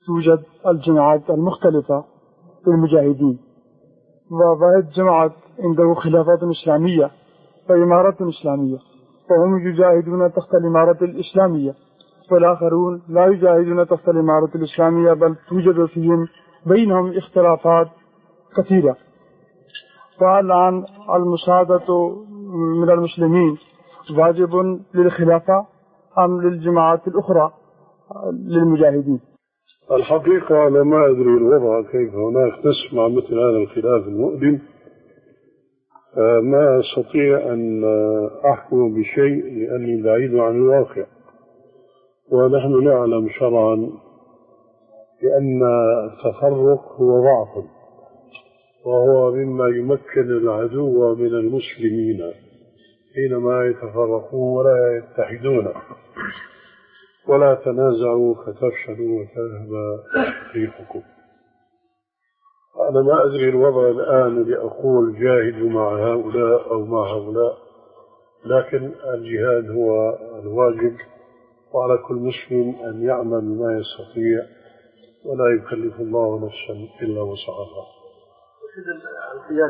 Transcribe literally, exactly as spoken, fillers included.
توجد الجماعات المختلفة للمجاهدين، وواحد جماعة عنده خلافات إسلامية وإمارة إسلامية، فهم يجاهدون تحت الإمارة الإسلامية، والآخرون لا يجاهدون تحت الإمارة الإسلامية، بل توجد فيهم بينهم اختلافات كثيرة. فالآن المساعدة من المسلمين واجب للخلافة أم للجماعات الأخرى للمجاهدين؟ الحقيقة أنا ما أدري الوضع كيف هناك نسمع مثل هذا الخلاف المؤلم، ما أستطيع أن أحكم بشيء لأني بعيد عن الواقع، ونحن نعلم شرعا بأن التفرق هو ضعف، وهو مما يمكن العدو من المسلمين حينما يتفرقون ولا يتحدون. ولا تنازعوا فتفشلوا وتذهب ريحكم. أنا ما أدري الوضع الآن لأقول جاهدوا مع هؤلاء أو مع هؤلاء، لكن الجهاد هو الواجب، وعلى كل مسلم أن يعمل ما يستطيع، ولا يكلف الله نفسا إلا وسعها.